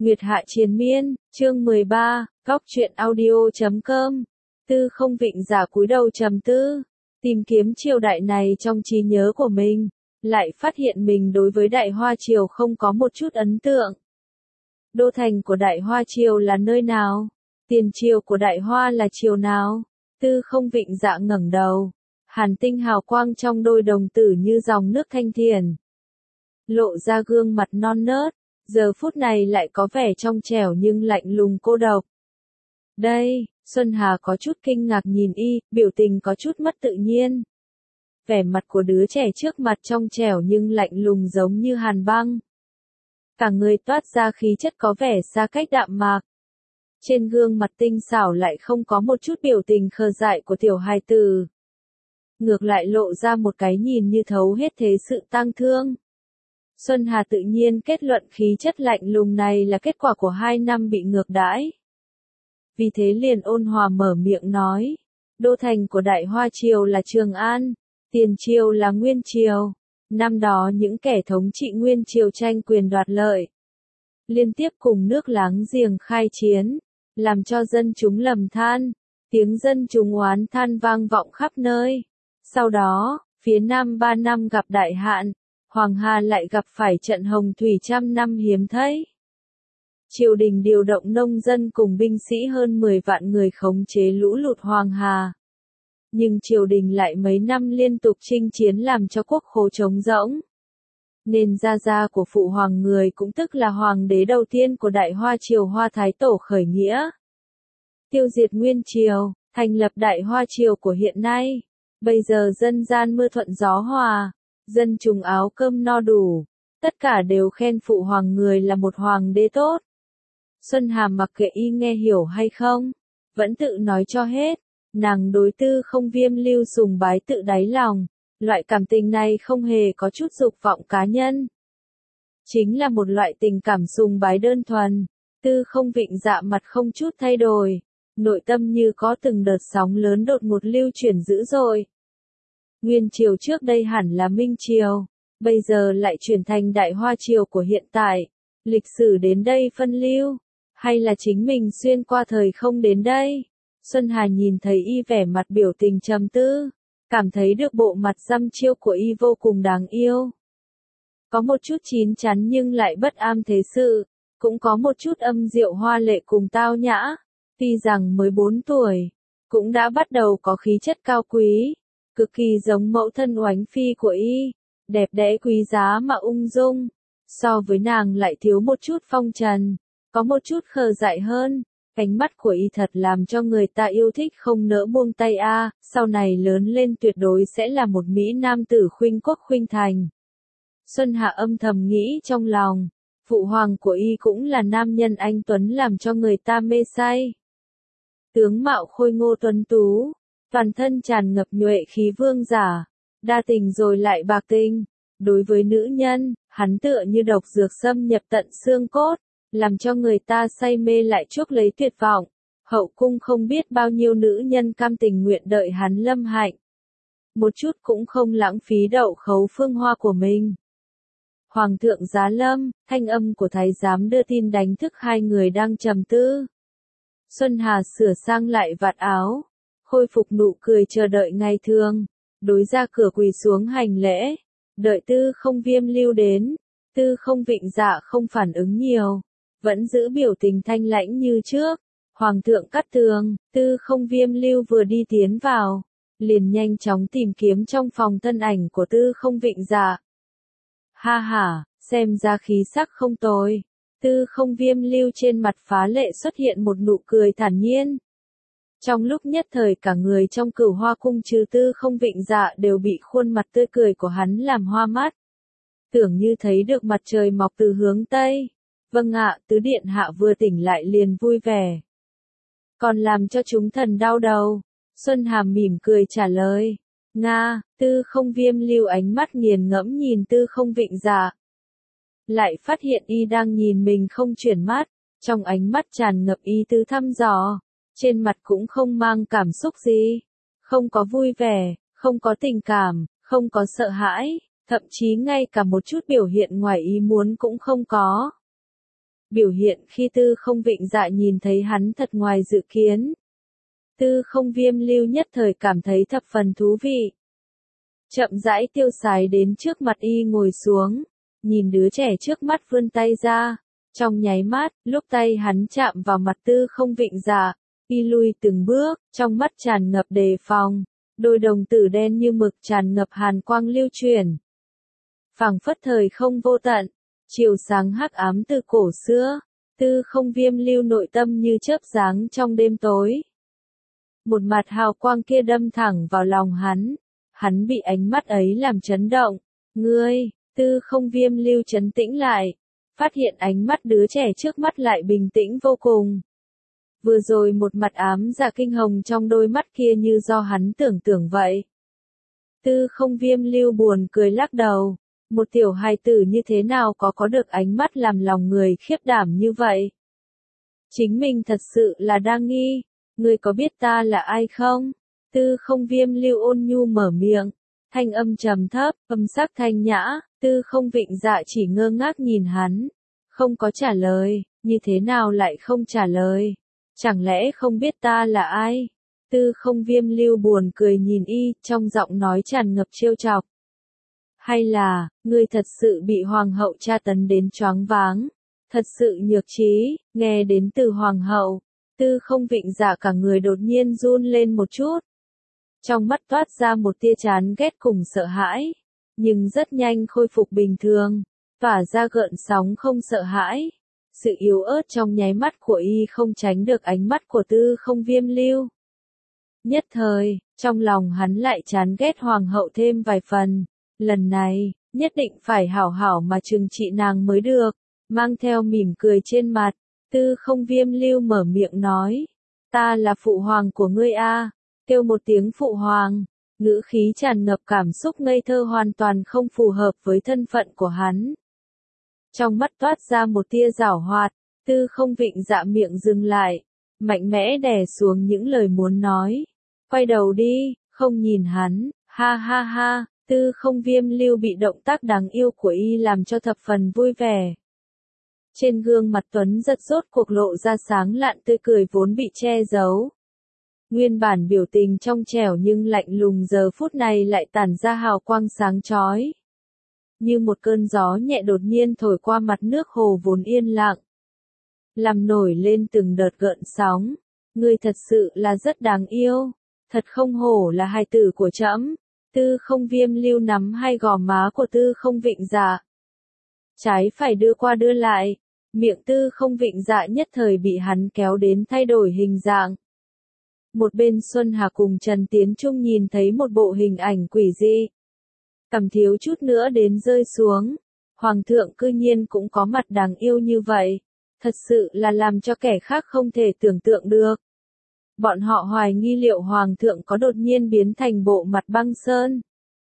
Nguyệt Hạ Triền Miên, chương 13, Góc truyện audio.com. Tư Không Vịnh Giả cúi đầu trầm tư, tìm kiếm triều đại này trong trí nhớ của mình, lại phát hiện mình đối với Đại Hoa Triều không có một chút ấn tượng. Đô thành của Đại Hoa Triều là nơi nào? Tiền triều của Đại Hoa là triều nào? Tư Không Vịnh Dạ ngẩng đầu, hàn tinh hào quang trong đôi đồng tử như dòng nước thanh thiền, lộ ra gương mặt non nớt, giờ phút này lại có vẻ trong trẻo nhưng lạnh lùng cô độc. Đây, Xuân Hà có chút kinh ngạc nhìn y, biểu tình có chút mất tự nhiên. Vẻ mặt của đứa trẻ trước mặt trong trẻo nhưng lạnh lùng giống như hàn băng. Cả người toát ra khí chất có vẻ xa cách đạm mạc. Trên gương mặt tinh xảo lại không có một chút biểu tình khờ dại của tiểu hài tử. Ngược lại lộ ra một cái nhìn như thấu hết thế sự tang thương. Xuân Hà tự nhiên kết luận khí chất lạnh lùng này là kết quả của 2 năm bị ngược đãi. Vì thế liền ôn hòa mở miệng nói, đô thành của Đại Hoa Triều là Trường An, tiền triều là Nguyên Triều. Năm đó những kẻ thống trị Nguyên Triều tranh quyền đoạt lợi, liên tiếp cùng nước láng giềng khai chiến, làm cho dân chúng lầm than, tiếng dân chúng oán than vang vọng khắp nơi. Sau đó, phía Nam 3 năm gặp đại hạn, Hoàng Hà lại gặp phải trận hồng thủy trăm năm hiếm thấy. Triều đình điều động nông dân cùng binh sĩ hơn 10 vạn người khống chế lũ lụt Hoàng Hà. Nhưng triều đình lại mấy năm liên tục chinh chiến làm cho quốc khố trống rỗng. Nên gia của phụ hoàng người cũng tức là hoàng đế đầu tiên của Đại Hoa Triều Hoa Thái Tổ khởi nghĩa. Tiêu diệt Nguyên Triều, thành lập Đại Hoa Triều của hiện nay. Bây giờ dân gian mưa thuận gió hòa, dân chúng áo cơm no đủ, tất cả đều khen phụ hoàng người là một hoàng đế tốt. Xuân Hà mặc kệ y nghe hiểu hay không, vẫn tự nói cho hết, nàng đối Tư Không Viêm Lưu sùng bái tự đáy lòng, loại cảm tình này không hề có chút dục vọng cá nhân. Chính là một loại tình cảm sùng bái đơn thuần. Tư Không Vịnh Dạ mặt không chút thay đổi, nội tâm như có từng đợt sóng lớn đột ngột lưu chuyển dữ dội. Nguyên Triều trước đây hẳn là Minh Triều, bây giờ lại chuyển thành Đại Hoa Triều của hiện tại. Lịch sử đến đây phân lưu, hay là chính mình xuyên qua thời không đến đây? Xuân Hà nhìn thấy y vẻ mặt biểu tình trầm tư, cảm thấy được bộ mặt dăm chiêu của y vô cùng đáng yêu. Có một chút chín chắn nhưng lại bất am thế sự, cũng có một chút âm diệu hoa lệ cùng tao nhã. Tuy rằng mới 4 tuổi, cũng đã bắt đầu có khí chất cao quý, cực kỳ giống mẫu thân oánh phi của y, đẹp đẽ quý giá mà ung dung. So với nàng lại thiếu một chút phong trần, có một chút khờ dại hơn. Ánh mắt của y thật làm cho người ta yêu thích không nỡ buông tay sau này lớn lên tuyệt đối sẽ là một mỹ nam tử khuynh quốc khuynh thành. Xuân Hạ âm thầm nghĩ trong lòng, phụ hoàng của y cũng là nam nhân anh tuấn làm cho người ta mê say. Tướng mạo khôi ngô tuấn tú, toàn thân tràn ngập nhuệ khí vương giả, đa tình rồi lại bạc tình. Đối với nữ nhân, hắn tựa như độc dược xâm nhập tận xương cốt, làm cho người ta say mê lại chuốc lấy tuyệt vọng. Hậu cung không biết bao nhiêu nữ nhân cam tình nguyện đợi hắn lâm hạnh. Một chút cũng không lãng phí đậu khấu phương hoa của mình. Hoàng thượng giá lâm, thanh âm của thái giám đưa tin đánh thức hai người đang trầm tư. Xuân Hà sửa sang lại vạt áo, khôi phục nụ cười chờ đợi ngày thường, đối ra cửa quỳ xuống hành lễ, đợi Tư Không Viêm Lưu đến. Tư Không Vịnh Dạ không phản ứng nhiều, vẫn giữ biểu tình thanh lãnh như trước. Hoàng thượng cắt tường, Tư Không Viêm Lưu vừa đi tiến vào, liền nhanh chóng tìm kiếm trong phòng thân ảnh của Tư Không Vịnh Dạ. Ha ha, xem ra khí sắc không tồi. Tư Không Viêm Lưu trên mặt phá lệ xuất hiện một nụ cười thản nhiên. Trong lúc nhất thời cả người trong Cửu Hoa cung trừ Tư Không Vịnh Dạ đều bị khuôn mặt tươi cười của hắn làm hoa mắt. Tưởng như thấy được mặt trời mọc từ hướng Tây. Vâng ạ, tứ điện hạ vừa tỉnh lại liền vui vẻ. Còn làm cho chúng thần đau đầu. Xuân Hàm mỉm cười trả lời. Nga, Tư Không Viêm Lưu ánh mắt nghiền ngẫm nhìn Tư Không Vịnh Dạ. Lại phát hiện y đang nhìn mình không chuyển mắt, trong ánh mắt tràn ngập ý tứ thăm dò, trên mặt cũng không mang cảm xúc gì. Không có vui vẻ, không có tình cảm, không có sợ hãi, thậm chí ngay cả một chút biểu hiện ngoài ý muốn cũng không có. biểu hiện khi Tư Không Vịnh Dạ nhìn thấy hắn thật ngoài dự kiến. Tư Không Viêm Lưu nhất thời cảm thấy thập phần thú vị. Chậm rãi tiêu sái đến trước mặt y ngồi xuống, nhìn đứa trẻ trước mắt vươn tay ra. Trong nháy mắt, lúc tay hắn chạm vào mặt Tư Không Vịnh Dạ, y lùi từng bước, trong mắt tràn ngập đề phòng, đôi đồng tử đen như mực tràn ngập hàn quang lưu chuyển. Phảng phất thời không vô tận, chiều sáng hắc ám từ cổ xưa, Tư Không Viêm Lưu nội tâm như chớp giáng trong đêm tối. Một mặt hào quang kia đâm thẳng vào lòng hắn bị ánh mắt ấy làm chấn động. Ngươi, Tư Không Viêm Lưu trấn tĩnh lại, phát hiện ánh mắt đứa trẻ trước mắt lại bình tĩnh vô cùng. Vừa rồi một mặt ám dạ kinh hồng trong đôi mắt kia như do hắn tưởng tượng vậy. Tư Không Viêm Lưu buồn cười lắc đầu, một tiểu hài tử như thế nào có được ánh mắt làm lòng người khiếp đảm như vậy. Chính mình thật sự là đang nghi, ngươi có biết ta là ai không? Tư Không Viêm Lưu ôn nhu mở miệng, thanh âm trầm thấp, âm sắc thanh nhã. Tư Không Vịnh Dạ chỉ ngơ ngác nhìn hắn, không có trả lời. Như thế nào lại không trả lời? Chẳng lẽ không biết ta là ai? Tư Không Viêm Lưu buồn cười nhìn y, trong giọng nói tràn ngập trêu chọc. Hay là, ngươi thật sự bị hoàng hậu tra tấn đến choáng váng, thật sự nhược trí? Nghe đến từ hoàng hậu, Tư Không Vịnh Dạ cả người đột nhiên run lên một chút. Trong mắt toát ra một tia chán ghét cùng sợ hãi, nhưng rất nhanh khôi phục bình thường, tỏa ra gợn sóng không sợ hãi. Sự yếu ớt trong nháy mắt của y không tránh được ánh mắt của Tư Không Viêm Lưu. Nhất thời, trong lòng hắn lại chán ghét hoàng hậu thêm vài phần, lần này, nhất định phải hảo hảo mà trừng trị nàng mới được. Mang theo mỉm cười trên mặt, Tư Không Viêm Lưu mở miệng nói, ta là phụ hoàng của ngươi a. Kêu một tiếng phụ hoàng, ngữ khí tràn ngập cảm xúc ngây thơ hoàn toàn không phù hợp với thân phận của hắn. Trong mắt toát ra một tia giảo hoạt, Tư Không Vịnh Dạ miệng dừng lại, mạnh mẽ đè xuống những lời muốn nói. Quay đầu đi, không nhìn hắn, ha ha ha. Tư Không Viêm Lưu bị động tác đáng yêu của y làm cho thập phần vui vẻ. Trên gương mặt Tuấn giật rốt cuộc lộ ra sáng lạn tươi cười vốn bị che giấu. Nguyên bản biểu tình trong trẻo nhưng lạnh lùng giờ phút này lại tản ra hào quang sáng chói. Như một cơn gió nhẹ đột nhiên thổi qua mặt nước hồ vốn yên lặng, làm nổi lên từng đợt gợn sóng. Ngươi thật sự là rất đáng yêu, thật không hổ là hài tử của trẫm. Tư Không Viêm Lưu nắm hai gò má của Tư Không Vịnh Dạ, trái phải đưa qua đưa lại, miệng Tư Không Vịnh Dạ nhất thời bị hắn kéo đến thay đổi hình dạng. Một bên Xuân Hà cùng Trần Tiến Trung nhìn thấy một bộ hình ảnh quỷ dị, cầm thiếu chút nữa đến rơi xuống. Hoàng thượng cư nhiên cũng có mặt đáng yêu như vậy, thật sự là làm cho kẻ khác không thể tưởng tượng được. Bọn họ hoài nghi liệu Hoàng thượng có đột nhiên biến thành bộ mặt băng sơn,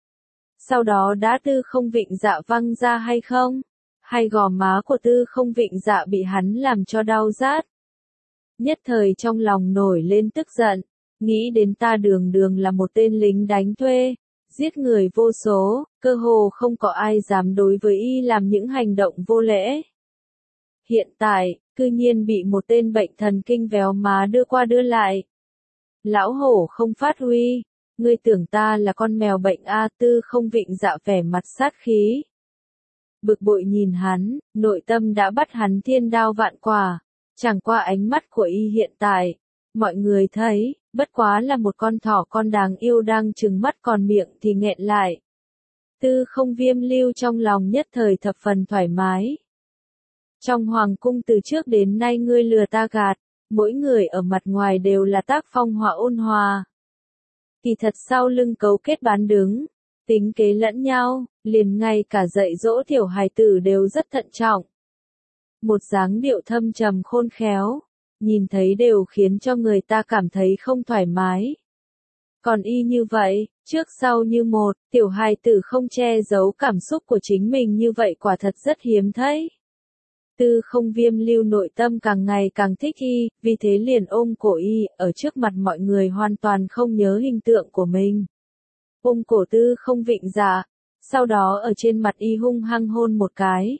sau đó đã Tư Không Vịnh Dạ văng ra hay không? Hay gò má của Tư Không Vịnh Dạ bị hắn làm cho đau rát? Nhất thời trong lòng nổi lên tức giận, nghĩ đến ta đường đường là một tên lính đánh thuê, giết người vô số, cơ hồ không có ai dám đối với y làm những hành động vô lễ. Hiện tại, cư nhiên bị một tên bệnh thần kinh véo má đưa qua đưa lại. Lão hổ không phát huy, ngươi tưởng ta là con mèo bệnh a? Tư Không Vịnh Dạ vẻ mặt sát khí. Bực bội nhìn hắn, nội tâm đã bắt hắn thiên đao vạn quả, chẳng qua ánh mắt của y hiện tại, mọi người thấy, bất quá là một con thỏ con đáng yêu đang trừng mắt còn miệng thì nghẹn lại. Tư Không Viêm Lưu trong lòng nhất thời thập phần thoải mái. Trong hoàng cung từ trước đến nay ngươi lừa ta gạt, mỗi người ở mặt ngoài đều là tác phong hòa ôn hòa, kỳ thật sau lưng cấu kết bán đứng, tính kế lẫn nhau, liền ngay cả dạy dỗ tiểu hài tử đều rất thận trọng. Một dáng điệu thâm trầm khôn khéo, nhìn thấy đều khiến cho người ta cảm thấy không thoải mái. Còn y như vậy, trước sau như một, tiểu hài tử không che giấu cảm xúc của chính mình như vậy quả thật rất hiếm thấy. Tư Không Viêm Lưu nội tâm càng ngày càng thích y, vì thế liền ôm cổ y, ở trước mặt mọi người hoàn toàn không nhớ hình tượng của mình. Ôm cổ Tư Không Vịnh Dạ, sau đó ở trên mặt y hung hăng hôn một cái.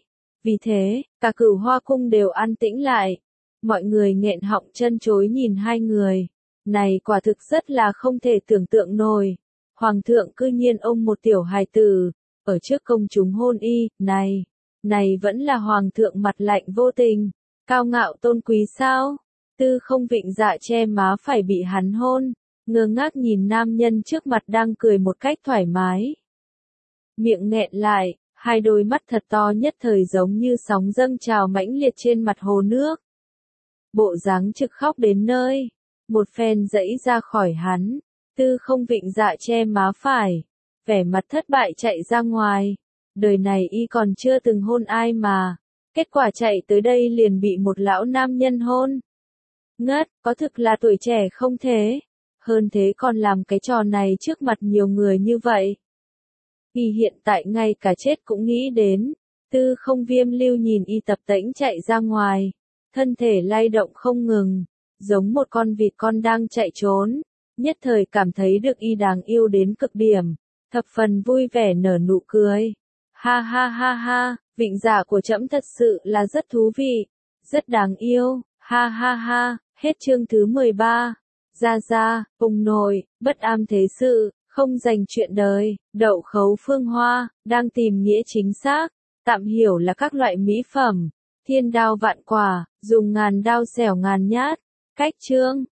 Vì thế, cả Cửu Hoa cung đều an tĩnh lại. Mọi người nghẹn họng chân chối nhìn hai người. Này quả thực rất là không thể tưởng tượng nổi. Hoàng thượng cư nhiên ôm một tiểu hài tử, ở trước công chúng hôn y, này vẫn là hoàng thượng mặt lạnh vô tình, cao ngạo tôn quý sao? Tư Không Vịnh Dạ che má phải bị hắn hôn, ngơ ngác nhìn nam nhân trước mặt đang cười một cách thoải mái. Miệng nghẹn lại, hai đôi mắt thật to nhất thời giống như sóng dâng trào mãnh liệt trên mặt hồ nước. Bộ dáng trực khóc đến nơi, một phen giãy ra khỏi hắn, Tư Không Vịnh Dạ che má phải, vẻ mặt thất bại chạy ra ngoài. Đời này y còn chưa từng hôn ai mà, kết quả chạy tới đây liền bị một lão nam nhân hôn. Ngất, có thực là tuổi trẻ không thế? Hơn thế còn làm cái trò này trước mặt nhiều người như vậy. Y hiện tại ngay cả chết cũng nghĩ đến. Tư Không Viêm Lưu nhìn y tập tễnh chạy ra ngoài, thân thể lay động không ngừng, giống một con vịt con đang chạy trốn, nhất thời cảm thấy được y đáng yêu đến cực điểm, thập phần vui vẻ nở nụ cười. Ha ha ha ha, Vịnh Dạ của trẫm thật sự là rất thú vị, rất đáng yêu, ha ha ha, hết chương thứ 13. Ra, Phùng Nội, bất am thế sự, không dành chuyện đời, đậu khấu phương hoa, đang tìm nghĩa chính xác, tạm hiểu là các loại mỹ phẩm, thiên đao vạn quả, dùng ngàn đao xẻo ngàn nhát, cách chương.